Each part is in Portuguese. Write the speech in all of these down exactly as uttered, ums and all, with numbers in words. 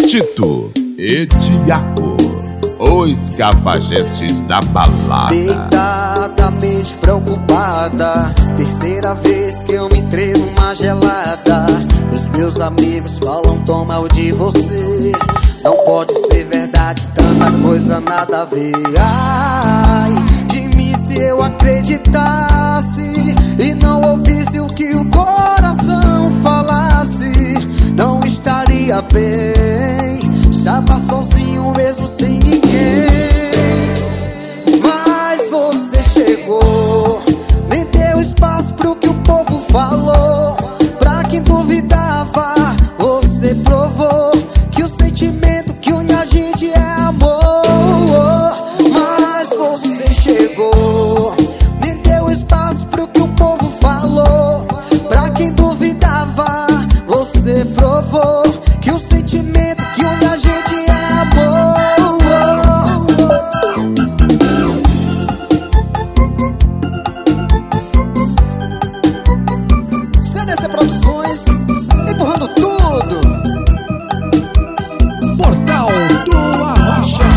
Tito e Tiago, os cafajestes da balada. Deitadamente preocupada, terceira vez que eu me entrei numa gelada. Os meus amigos falam tão mal de você. Não pode ser verdade, tanta coisa nada a ver. Ai, de mim se eu acreditasse e não ouvisse o que o coração falasse, não estaria bem, estava sozinho mesmo sem ninguém. Mas você chegou, nem deu espaço pro que o povo falou. Pra quem duvidava, você provou que o sentimento que une a gente é amor. Mas você chegou, nem deu espaço pro que o povo falou. Pra quem duvidava, você provou que o sentimento que une a gente é amor. C D C Produções, empurrando tudo. Portal do Arrocha.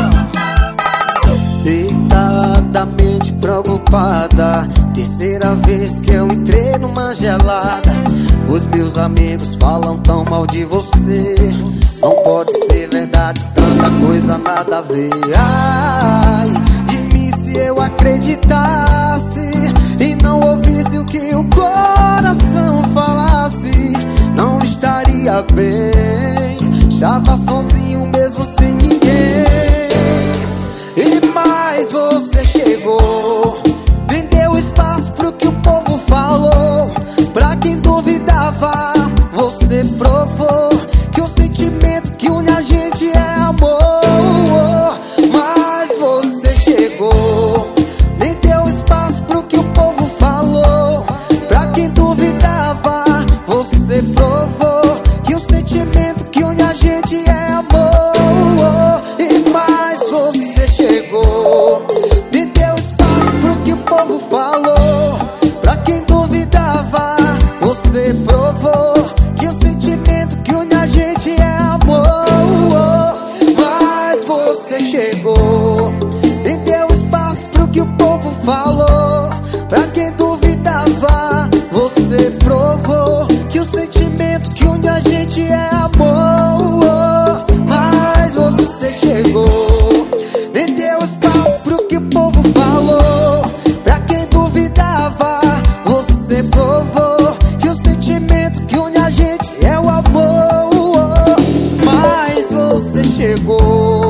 Deitadamente preocupada, terceira vez que eu entrei numa gelada. Os meus amigos falam tão mal de você. Não pode ser verdade, tanta coisa nada a ver. Ai, de mim se eu acreditasse e não ouvisse o que o coração falasse, não estaria bem, estava sozinho mesmo sem ninguém. E mais você chegou, nem deu espaço pro que o povo falou. Pra quem duvidava, você provou que o sentimento que une a gente é amor. Mas você chegou, nem deu espaço pro que o povo falou. Pra quem duvidava, você provou que o sentimento que une a gente é amor. E mais você chegou, nem deu espaço pro que o povo falou. Pra quem duvidava, você provou que o sentimento que une a gente é amor. Mas você chegou, nem deu espaço pro que o povo falou. Pra quem duvidava, você provou que o sentimento que une a gente é amor. Mas você chegou, nem deu espaço pro que o povo falou. Pra quem duvidava, você provou que o sentimento que une a gente é o amor. Mas você chegou,